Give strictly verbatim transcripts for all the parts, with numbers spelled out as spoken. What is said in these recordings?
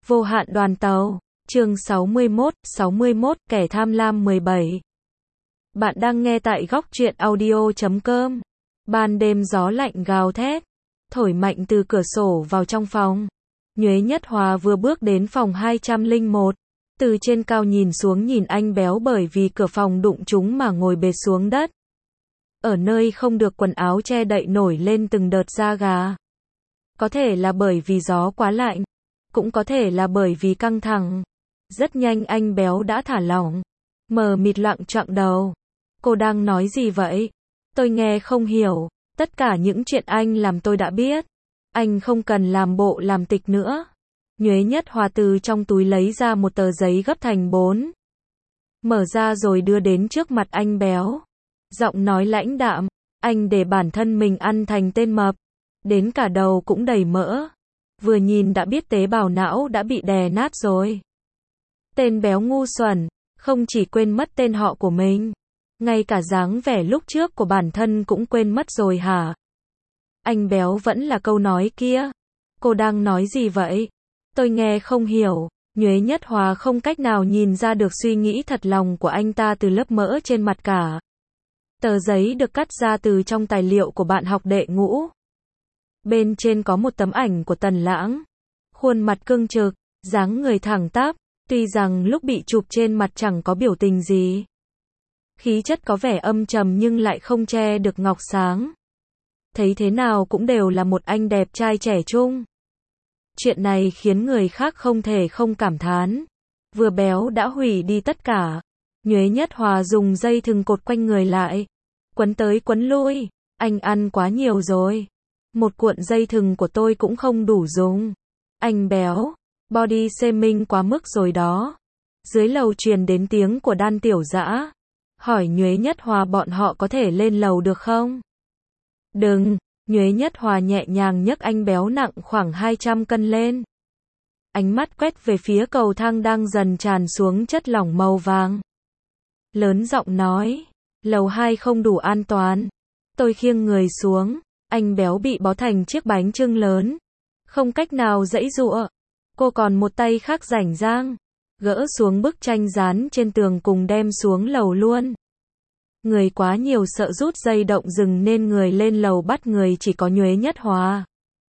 Vô hạn đoàn tàu, chương sáu mươi mốt, sáu mươi mốt, kẻ tham lam mười bảy. Bạn đang nghe tại góc truyện audio chấm com. Ban đêm gió lạnh gào thét, thổi mạnh từ cửa sổ vào trong phòng. Nhuế Nhất Hòa vừa bước đến phòng hai trăm lẻ một, từ trên cao nhìn xuống nhìn anh béo bởi vì cửa phòng đụng trúng mà ngồi bệt xuống đất. Ở nơi không được quần áo che đậy nổi lên từng đợt da gà. Có thể là bởi vì gió quá lạnh, cũng có thể là bởi vì căng thẳng. Rất nhanh anh béo đã thả lỏng, mờ mịt loạng choạng đầu. Cô đang nói gì vậy? Tôi nghe không hiểu, tất cả những chuyện anh làm tôi đã biết. Anh không cần làm bộ làm tịch nữa. Nhuế Nhất Hòa từ trong túi lấy ra một tờ giấy gấp thành bốn. Mở ra rồi đưa đến trước mặt anh béo. Giọng nói lãnh đạm, anh để bản thân mình ăn thành tên mập. Đến cả đầu cũng đầy mỡ. Vừa nhìn đã biết tế bào não đã bị đè nát rồi. Tên béo ngu xuẩn, không chỉ quên mất tên họ của mình, ngay cả dáng vẻ lúc trước của bản thân cũng quên mất rồi hả? Anh béo vẫn là câu nói kia. Cô đang nói gì vậy? Tôi nghe không hiểu. Nhuế Nhất Hòa không cách nào nhìn ra được suy nghĩ thật lòng của anh ta từ lớp mỡ trên mặt cả. Tờ giấy được cắt ra từ trong tài liệu của bạn học đệ ngũ. Bên trên có một tấm ảnh của Tần Lãng. Khuôn mặt cương trực, dáng người thẳng tắp, tuy rằng lúc bị chụp trên mặt chẳng có biểu tình gì. Khí chất có vẻ âm trầm nhưng lại không che được ngọc sáng. Thấy thế nào cũng đều là một anh đẹp trai trẻ trung. Chuyện này khiến người khác không thể không cảm thán. Vừa béo đã hủy đi tất cả. Nhuế Nhất Hòa dùng dây thừng cột quanh người lại. Quấn tới quấn lui. Anh ăn quá nhiều rồi. Một cuộn dây thừng của tôi cũng không đủ dùng. Anh béo, body shaming quá mức rồi đó. Dưới lầu truyền đến tiếng của Đan Tiểu Dã. Hỏi Nhuế Nhất Hòa bọn họ có thể lên lầu được không? Đừng, Nhuế Nhất Hòa nhẹ nhàng nhấc anh béo nặng khoảng hai trăm cân lên. Ánh mắt quét về phía cầu thang đang dần tràn xuống chất lỏng màu vàng. Lớn giọng nói, lầu hai không đủ an toàn. Tôi khiêng người xuống. Anh béo bị bó thành chiếc bánh chưng lớn. Không cách nào giãy giụa. Cô còn một tay khác rảnh rang. Gỡ xuống bức tranh dán trên tường cùng đem xuống lầu luôn. Người quá nhiều sợ rút dây động rừng nên người lên lầu bắt người chỉ có Nhuế Nhất Hòa.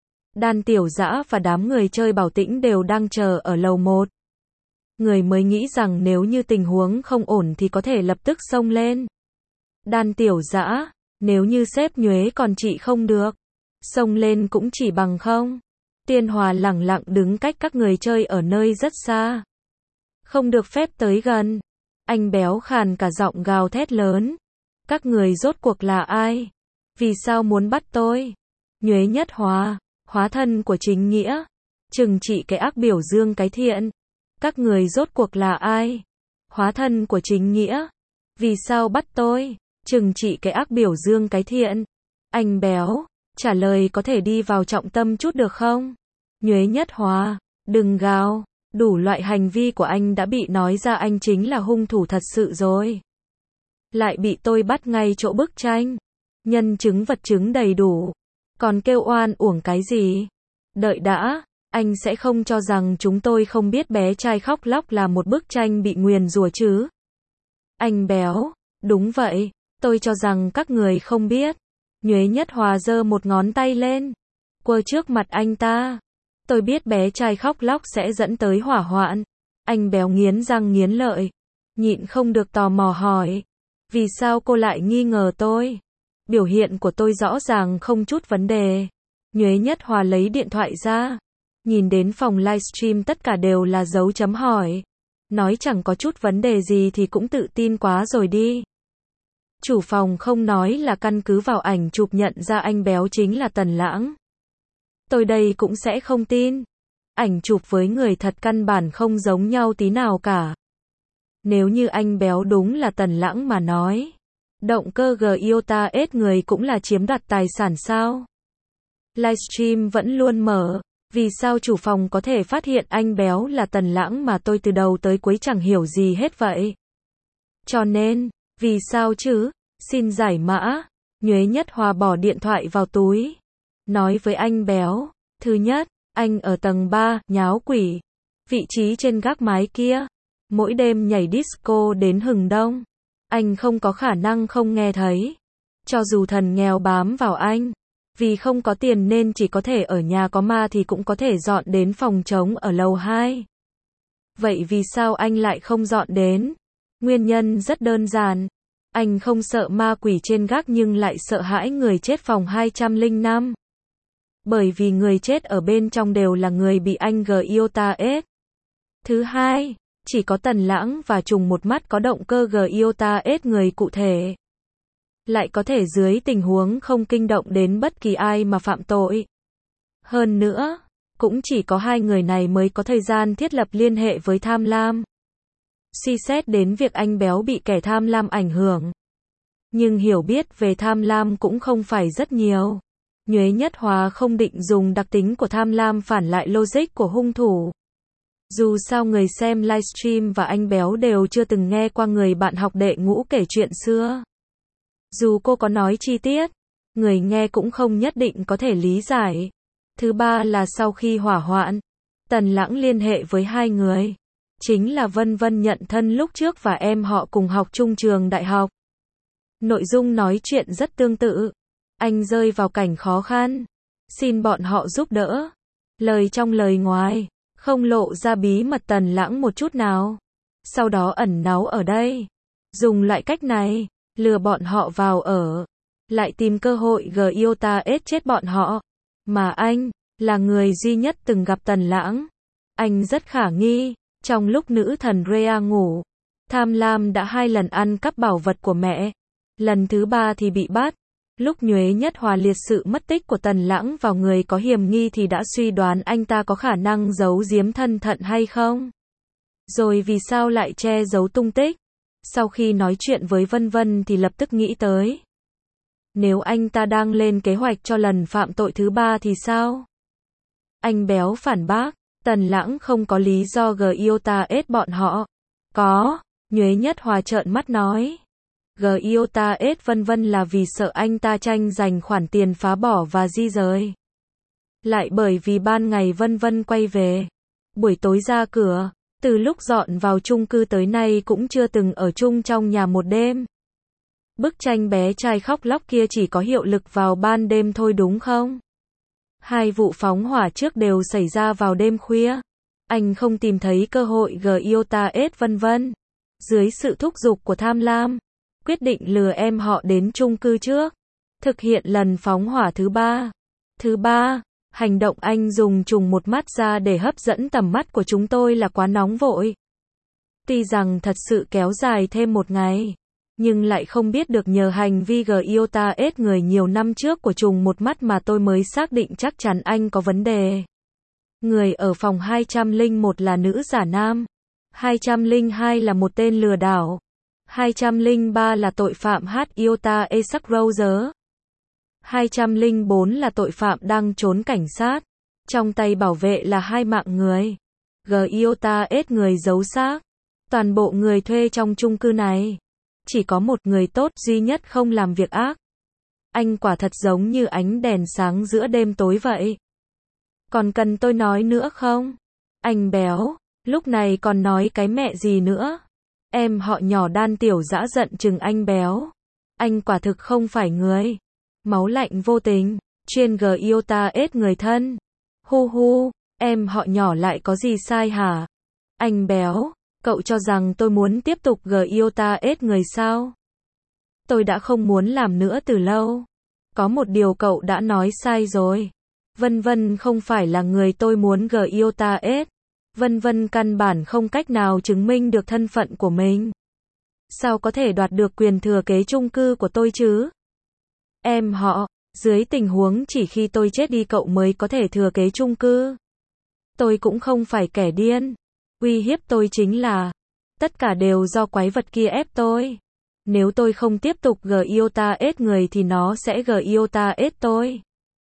Đan Tiểu Dã và đám người chơi Bảo Tĩnh đều đang chờ ở lầu một. Người mới nghĩ rằng nếu như tình huống không ổn thì có thể lập tức xông lên. Đan Tiểu Dã, nếu như sếp Nhuế còn chị không được, xông lên cũng chỉ bằng không. Tiên Hòa lẳng lặng đứng cách các người chơi ở nơi rất xa. Không được phép tới gần. Anh béo khàn cả giọng gào thét lớn. Các người rốt cuộc là ai? Vì sao muốn bắt tôi? Nhuế Nhất Hòa, hóa thân của chính nghĩa. Trừng trị cái ác biểu dương cái thiện. Các người rốt cuộc là ai? Hóa thân của chính nghĩa. Vì sao bắt tôi? Trừng trị cái ác biểu dương cái thiện. Anh béo, trả lời có thể đi vào trọng tâm chút được không? Nhuế Nhất Hòa, đừng gào. Đủ loại hành vi của anh đã bị nói ra, anh chính là hung thủ thật sự rồi. Lại bị tôi bắt ngay chỗ bức tranh. Nhân chứng vật chứng đầy đủ. Còn kêu oan uổng cái gì? Đợi đã, anh sẽ không cho rằng chúng tôi không biết bé trai khóc lóc là một bức tranh bị nguyền rủa chứ? Anh béo, đúng vậy, tôi cho rằng các người không biết. Nhuế Nhất Hòa giơ một ngón tay lên, quơ trước mặt anh ta. Tôi biết bé trai khóc lóc sẽ dẫn tới hỏa hoạn. Anh béo nghiến răng nghiến lợi, nhịn không được tò mò hỏi. Vì sao cô lại nghi ngờ tôi? Biểu hiện của tôi rõ ràng không chút vấn đề. Nhuế Nhất Hòa lấy điện thoại ra. Nhìn đến phòng livestream tất cả đều là dấu chấm hỏi. Nói chẳng có chút vấn đề gì thì cũng tự tin quá rồi đi. Chủ phòng không nói là căn cứ vào ảnh chụp nhận ra anh béo chính là Tần Lãng. Tôi đây cũng sẽ không tin. Ảnh chụp với người thật căn bản không giống nhau tí nào cả. Nếu như anh béo đúng là Tần Lãng mà nói, động cơ Giota ết người cũng là chiếm đoạt tài sản sao? Livestream vẫn luôn mở. Vì sao chủ phòng có thể phát hiện anh béo là Tần Lãng mà tôi từ đầu tới cuối chẳng hiểu gì hết vậy? Cho nên, vì sao chứ? Xin giải mã. Nhuế Nhất Hòa bỏ điện thoại vào túi. Nói với anh béo. Thứ nhất, anh ở tầng ba, nháo quỷ. Vị trí trên gác mái kia, mỗi đêm nhảy disco đến hừng đông. Anh không có khả năng không nghe thấy. Cho dù thần nghèo bám vào anh, vì không có tiền nên chỉ có thể ở nhà có ma thì cũng có thể dọn đến phòng trống ở lầu hai. Vậy vì sao anh lại không dọn đến? Nguyên nhân rất đơn giản. Anh không sợ ma quỷ trên gác nhưng lại sợ hãi người chết phòng hai trăm lẻ năm. Bởi vì người chết ở bên trong đều là người bị anh g yêu ta ết. Thứ hai, chỉ có Tần Lãng và Trùng một mắt có động cơ g yêu ta ết người cụ thể. Lại có thể dưới tình huống không kinh động đến bất kỳ ai mà phạm tội. Hơn nữa, cũng chỉ có hai người này mới có thời gian thiết lập liên hệ với tham lam. Suy xét đến việc anh béo bị kẻ tham lam ảnh hưởng. Nhưng hiểu biết về tham lam cũng không phải rất nhiều. Nhuế Nhất Hòa không định dùng đặc tính của tham lam phản lại logic của hung thủ. Dù sao người xem livestream và anh béo đều chưa từng nghe qua người bạn học đệ ngũ kể chuyện xưa. Dù cô có nói chi tiết, người nghe cũng không nhất định có thể lý giải. Thứ ba là sau khi hỏa hoạn, Tần Lãng liên hệ với hai người. Chính là Vân Vân nhận thân lúc trước và em họ cùng học chung trường đại học. Nội dung nói chuyện rất tương tự. Anh rơi vào cảnh khó khăn, xin bọn họ giúp đỡ. Lời trong lời ngoài, không lộ ra bí mật Tần Lãng một chút nào. Sau đó ẩn náu ở đây. Dùng loại cách này, lừa bọn họ vào ở. Lại tìm cơ hội g yêu ta ết chết bọn họ. Mà anh, là người duy nhất từng gặp Tần Lãng. Anh rất khả nghi. Trong lúc nữ thần Rhea ngủ, tham lam đã hai lần ăn cắp bảo vật của mẹ. Lần thứ ba thì bị bắt. Lúc Nhuế Nhất Hòa liệt sự mất tích của Tần Lãng vào người có hiểm nghi thì đã suy đoán anh ta có khả năng giấu giếm thân phận hay không. Rồi vì sao lại che giấu tung tích? Sau khi nói chuyện với Vân Vân thì lập tức nghĩ tới. Nếu anh ta đang lên kế hoạch cho lần phạm tội thứ ba thì sao? Anh béo phản bác. Tần Lãng không có lý do g yêu ta ết bọn họ. Có, Nhuế Nhất Hòa trợn mắt nói. G yêu ta ết Vân Vân là vì sợ anh ta tranh giành khoản tiền phá bỏ và di rời. Lại bởi vì ban ngày Vân Vân quay về, buổi tối ra cửa, từ lúc dọn vào chung cư tới nay cũng chưa từng ở chung trong nhà một đêm. Bức tranh bé trai khóc lóc kia chỉ có hiệu lực vào ban đêm thôi đúng không? Hai vụ phóng hỏa trước đều xảy ra vào đêm khuya. Anh không tìm thấy cơ hội g yêu ta ết Vân Vân. Dưới sự thúc giục của tham lam, quyết định lừa em họ đến chung cư trước. Thực hiện lần phóng hỏa thứ ba. Thứ ba, hành động anh dùng Trùng một mắt ra để hấp dẫn tầm mắt của chúng tôi là quá nóng vội. Tuy rằng thật sự kéo dài thêm một ngày, nhưng lại không biết được nhờ hành vi g yêu ta ết người nhiều năm trước của Trùng một mắt mà tôi mới xác định chắc chắn anh có vấn đề. Người ở phòng hai trăm lẻ một là nữ giả nam, hai trăm lẻ hai là một tên lừa đảo, hai trăm lẻ ba là tội phạm H Iota Esak Rose, hai trăm lẻ bốn là tội phạm đang trốn cảnh sát, trong tay bảo vệ là hai mạng người. G Iota ết người giấu xác. Toàn bộ người thuê trong chung cư này, chỉ có một người tốt duy nhất không làm việc ác. Anh quả thật giống như ánh đèn sáng giữa đêm tối vậy. Còn cần tôi nói nữa không? Anh béo, lúc này còn nói cái mẹ gì nữa? Em họ nhỏ Đan Tiểu dã giận chừng anh béo. Anh quả thực không phải người. Máu lạnh vô tình, chuyên g yêu ta ết người thân. Hu hu, em họ nhỏ lại có gì sai hả? Anh béo, cậu cho rằng tôi muốn tiếp tục g yêu ta ết người sao? Tôi đã không muốn làm nữa từ lâu. Có một điều cậu đã nói sai rồi. Vân Vân không phải là người tôi muốn g yêu ta ết. Vân Vân căn bản không cách nào chứng minh được thân phận của mình. Sao có thể đoạt được quyền thừa kế chung cư của tôi chứ? Em họ, dưới tình huống chỉ khi tôi chết đi cậu mới có thể thừa kế chung cư. Tôi cũng không phải kẻ điên. Uy hiếp tôi chính là, tất cả đều do quái vật kia ép tôi. Nếu tôi không tiếp tục g yêu ta ết người thì nó sẽ g yêu ta ết tôi.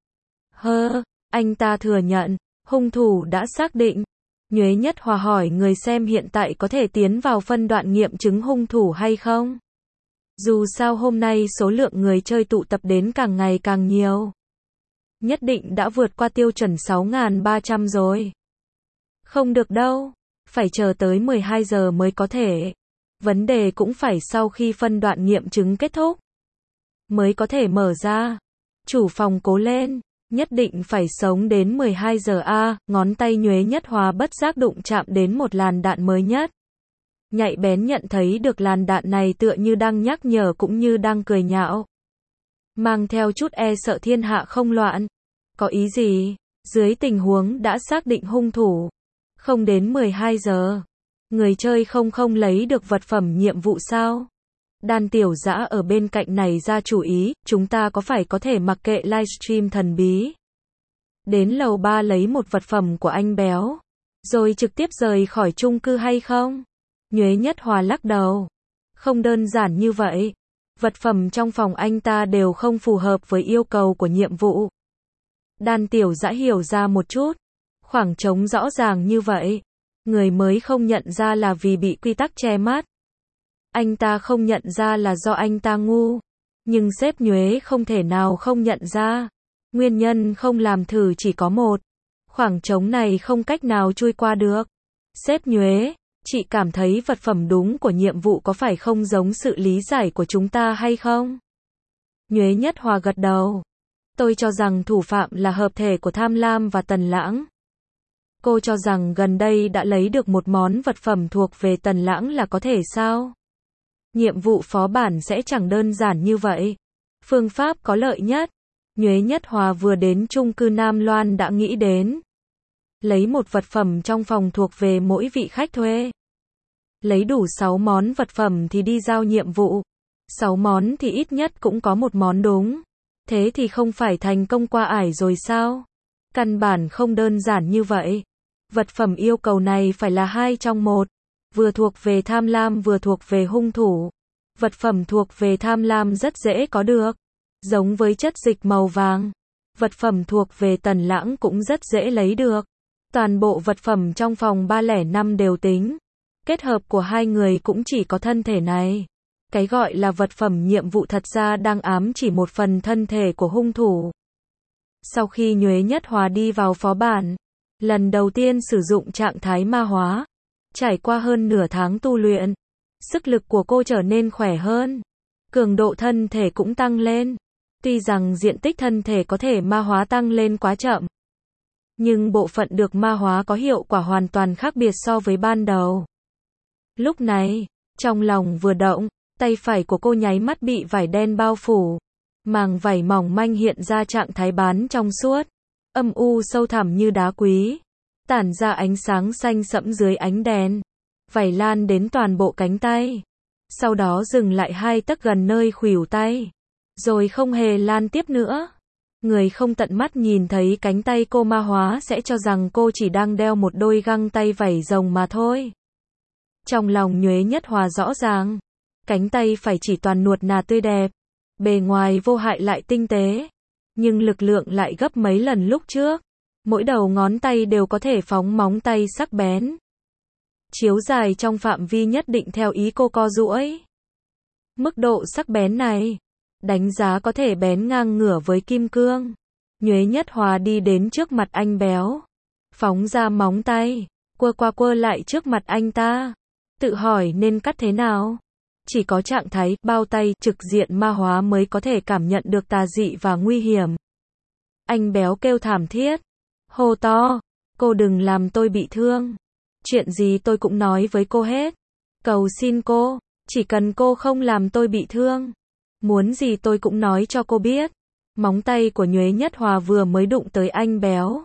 Hơ, anh ta thừa nhận, hung thủ đã xác định. Nhuế Nhất Hòa hỏi người xem hiện tại có thể tiến vào phân đoạn nghiệm chứng hung thủ hay không? Dù sao hôm nay số lượng người chơi tụ tập đến càng ngày càng nhiều. Nhất định đã vượt qua tiêu chuẩn sáu nghìn ba trăm rồi. Không được đâu. phải chờ tới mười hai giờ mới có thể. Vấn đề cũng phải sau khi phân đoạn nghiệm chứng kết thúc mới có thể mở ra. Chủ phòng cố lên, nhất định phải sống đến mười hai giờ a. Ngón tay Nhuế Nhất Hòa bất giác đụng chạm đến một làn đạn mới nhất. Nhạy bén nhận thấy được làn đạn này tựa như đang nhắc nhở cũng như đang cười nhạo. Mang theo chút e sợ thiên hạ không loạn. Có ý gì? Dưới tình huống đã xác định hung thủ. Không đến mười hai giờ. Người chơi không không lấy được vật phẩm nhiệm vụ sao? Đan Tiểu Dã ở bên cạnh này ra chủ ý, chúng ta có phải có thể mặc kệ livestream thần bí. Đến lầu ba lấy một vật phẩm của anh béo. Rồi trực tiếp rời khỏi chung cư hay không? Nhuế Nhất Hòa lắc đầu. Không đơn giản như vậy. Vật phẩm trong phòng anh ta đều không phù hợp với yêu cầu của nhiệm vụ. Đan Tiểu Dã hiểu ra một chút. Khoảng trống rõ ràng như vậy. Người mới không nhận ra là vì bị quy tắc che mắt. Anh ta không nhận ra là do anh ta ngu. Nhưng sếp Nhuế không thể nào không nhận ra. Nguyên nhân không làm thử chỉ có một. Khoảng trống này không cách nào chui qua được. Sếp Nhuế, chị cảm thấy vật phẩm đúng của nhiệm vụ có phải không giống sự lý giải của chúng ta hay không? Nhuế Nhất Hòa gật đầu. Tôi cho rằng thủ phạm là hợp thể của Tham Lam và Tần Lãng. Cô cho rằng gần đây đã lấy được một món vật phẩm thuộc về Tần Lãng là có thể sao? Nhiệm vụ phó bản sẽ chẳng đơn giản như vậy. Phương pháp có lợi nhất. Nhuế Nhất Hòa vừa đến chung cư Nam Loan đã nghĩ đến. Lấy một vật phẩm trong phòng thuộc về mỗi vị khách thuê. Lấy đủ sáu món vật phẩm thì đi giao nhiệm vụ. sáu món thì ít nhất cũng có một món đúng. Thế thì không phải thành công qua ải rồi sao? Căn bản không đơn giản như vậy. Vật phẩm yêu cầu này phải là hai trong một. Vừa thuộc về tham lam vừa thuộc về hung thủ. Vật phẩm thuộc về tham lam rất dễ có được. Giống với chất dịch màu vàng. Vật phẩm thuộc về Tần Lãng cũng rất dễ lấy được. Toàn bộ vật phẩm trong phòng ba không năm đều tính. Kết hợp của hai người cũng chỉ có thân thể này. Cái gọi là vật phẩm nhiệm vụ thật ra đang ám chỉ một phần thân thể của hung thủ. Sau khi Nhuế Nhất Hòa đi vào phó bản, lần đầu tiên sử dụng trạng thái ma hóa, trải qua hơn nửa tháng tu luyện, sức lực của cô trở nên khỏe hơn, cường độ thân thể cũng tăng lên. Tuy rằng diện tích thân thể có thể ma hóa tăng lên quá chậm, nhưng bộ phận được ma hóa có hiệu quả hoàn toàn khác biệt so với ban đầu. Lúc này, trong lòng vừa động, tay phải của cô nháy mắt bị vải đen bao phủ. Màng vải mỏng manh hiện ra trạng thái bán trong suốt, âm u sâu thẳm như đá quý, tản ra ánh sáng xanh sẫm dưới ánh đèn. Vải lan đến toàn bộ cánh tay, sau đó dừng lại hai tấc gần nơi khuỷu tay, rồi không hề lan tiếp nữa. Người không tận mắt nhìn thấy cánh tay cô ma hóa sẽ cho rằng cô chỉ đang đeo một đôi găng tay vảy rồng mà thôi. Trong lòng Nhuế Nhất Hòa rõ ràng, cánh tay phải chỉ toàn nuột nà tươi đẹp, bề ngoài vô hại lại tinh tế, nhưng lực lượng lại gấp mấy lần lúc trước. Mỗi đầu ngón tay đều có thể phóng móng tay sắc bén. Chiếu dài trong phạm vi nhất định theo ý cô co duỗi. Mức độ sắc bén này, đánh giá có thể bén ngang ngửa với kim cương. Nhuế Nhất Hòa đi đến trước mặt anh béo, phóng ra móng tay, quơ qua quơ lại trước mặt anh ta, tự hỏi nên cắt thế nào. Chỉ có trạng thái bao tay trực diện ma hóa mới có thể cảm nhận được tà dị và nguy hiểm. Anh béo kêu thảm thiết, hô to, cô đừng làm tôi bị thương. Chuyện gì tôi cũng nói với cô hết. Cầu xin cô, chỉ cần cô không làm tôi bị thương. Muốn gì tôi cũng nói cho cô biết. Móng tay của Nhuế Nhất Hòa vừa mới đụng tới anh béo.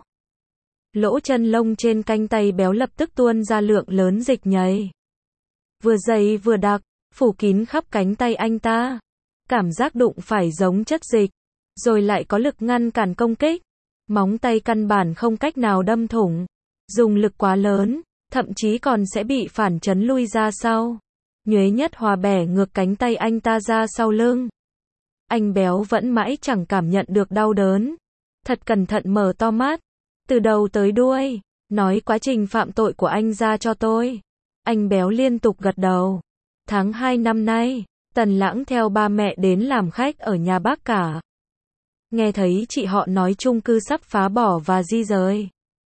Lỗ chân lông trên cánh tay béo lập tức tuôn ra lượng lớn dịch nhầy. Vừa dày vừa đặc, phủ kín khắp cánh tay anh ta. Cảm giác đụng phải giống chất dịch, rồi lại có lực ngăn cản công kích. Móng tay căn bản không cách nào đâm thủng. Dùng lực quá lớn, thậm chí còn sẽ bị phản chấn lui ra sau. Nhuế Nhất Hòa bẻ ngược cánh tay anh ta ra sau lưng. Anh béo vẫn mãi chẳng cảm nhận được đau đớn. Thật cẩn thận mở to mắt, từ đầu tới đuôi, nói quá trình phạm tội của anh ra cho tôi. Anh béo liên tục gật đầu. Tháng hai năm nay, Tần Lãng theo ba mẹ đến làm khách ở nhà bác cả. Nghe thấy chị họ nói chung cư sắp phá bỏ và di rời.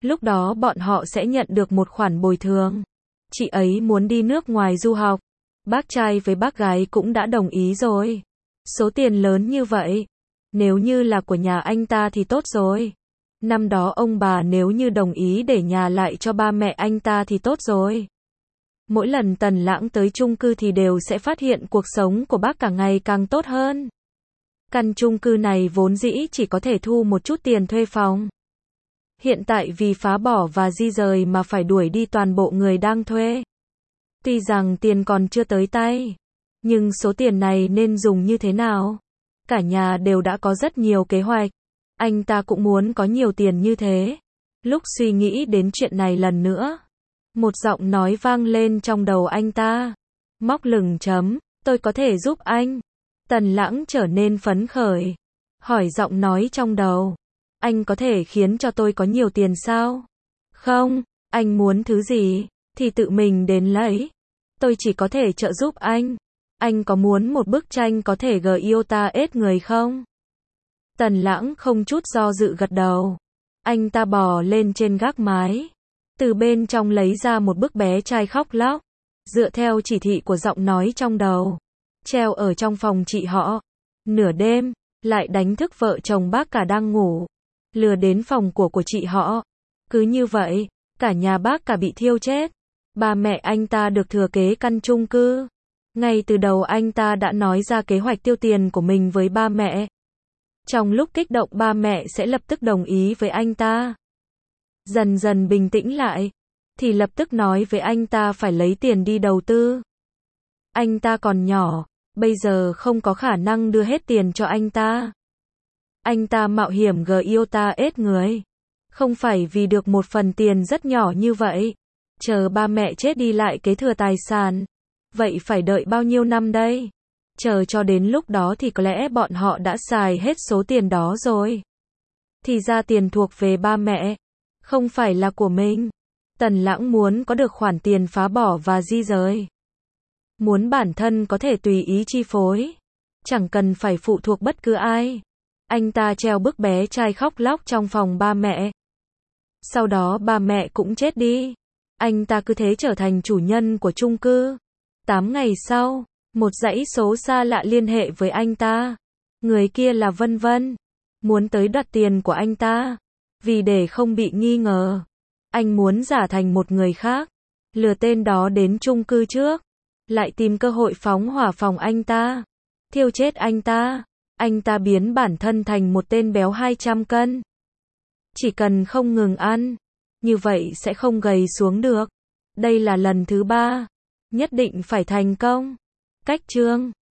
Lúc đó bọn họ sẽ nhận được một khoản bồi thường. Chị ấy muốn đi nước ngoài du học. Bác trai với bác gái cũng đã đồng ý rồi. Số tiền lớn như vậy, nếu như là của nhà anh ta thì tốt rồi. Năm đó ông bà nếu như đồng ý để nhà lại cho ba mẹ anh ta thì tốt rồi. Mỗi lần Tần Lãng tới chung cư thì đều sẽ phát hiện cuộc sống của bác càng ngày càng tốt hơn. Căn chung cư này vốn dĩ chỉ có thể thu một chút tiền thuê phòng. Hiện tại vì phá bỏ và di rời mà phải đuổi đi toàn bộ người đang thuê. Tuy rằng tiền còn chưa tới tay, nhưng số tiền này nên dùng như thế nào? Cả nhà đều đã có rất nhiều kế hoạch. Anh ta cũng muốn có nhiều tiền như thế. Lúc suy nghĩ đến chuyện này lần nữa, một giọng nói vang lên trong đầu anh ta. Móc lửng chấm, tôi có thể giúp anh. Tần Lãng trở nên phấn khởi. Hỏi giọng nói trong đầu. Anh có thể khiến cho tôi có nhiều tiền sao? Không, anh muốn thứ gì, thì tự mình đến lấy. Tôi chỉ có thể trợ giúp anh. Anh có muốn một bức tranh có thể gờ yêu ta ết người không? Tần Lãng không chút do dự gật đầu. Anh ta bò lên trên gác mái. Từ bên trong lấy ra một bức bé trai khóc lóc. Dựa theo chỉ thị của giọng nói trong đầu. Treo ở trong phòng chị họ. Nửa đêm, lại đánh thức vợ chồng bác cả đang ngủ. Lừa đến phòng của của chị họ. Cứ như vậy, cả nhà bác cả bị thiêu chết. Ba mẹ anh ta được thừa kế căn chung cư. Ngay từ đầu anh ta đã nói ra kế hoạch tiêu tiền của mình với ba mẹ. Trong lúc kích động ba mẹ sẽ lập tức đồng ý với anh ta. Dần dần bình tĩnh lại, thì lập tức nói với anh ta phải lấy tiền đi đầu tư. Anh ta còn nhỏ, bây giờ không có khả năng đưa hết tiền cho anh ta. Anh ta mạo hiểm gờ yêu ta ết người. Không phải vì được một phần tiền rất nhỏ như vậy. Chờ ba mẹ chết đi lại kế thừa tài sản. Vậy phải đợi bao nhiêu năm đây? Chờ cho đến lúc đó thì có lẽ bọn họ đã xài hết số tiền đó rồi. Thì ra tiền thuộc về ba mẹ, không phải là của mình. Tần Lãng muốn có được khoản tiền phá bỏ và di rời. Muốn bản thân có thể tùy ý chi phối. Chẳng cần phải phụ thuộc bất cứ ai. Anh ta treo bức bé trai khóc lóc trong phòng ba mẹ. Sau đó ba mẹ cũng chết đi. Anh ta cứ thế trở thành chủ nhân của chung cư. Tám ngày sau, một dãy số xa lạ liên hệ với anh ta. Người kia là Vân Vân. Muốn tới đoạt tiền của anh ta. Vì để không bị nghi ngờ, anh muốn giả thành một người khác. Lừa tên đó đến chung cư trước. Lại tìm cơ hội phóng hỏa phòng anh ta. Thiêu chết anh ta. Anh ta biến bản thân thành một tên béo hai trăm cân. Chỉ cần không ngừng ăn, như vậy sẽ không gầy xuống được. Đây là lần thứ ba. Nhất định phải thành công. Cách chương